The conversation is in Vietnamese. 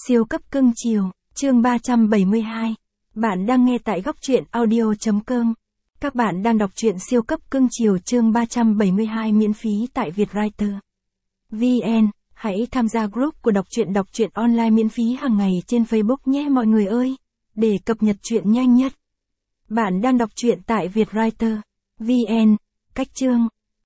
Siêu cấp cưng chiều, chương 372. Bạn đang nghe tại góc truyện audio.com. Các bạn đang đọc truyện siêu cấp cưng chiều chương 372 miễn phí tại Vietwriter VN. Hãy tham gia group của đọc truyện online miễn phí hàng ngày trên Facebook nhé mọi người ơi, để cập nhật truyện nhanh nhất. Bạn đang đọc truyện tại Vietwriter VN. Cách chương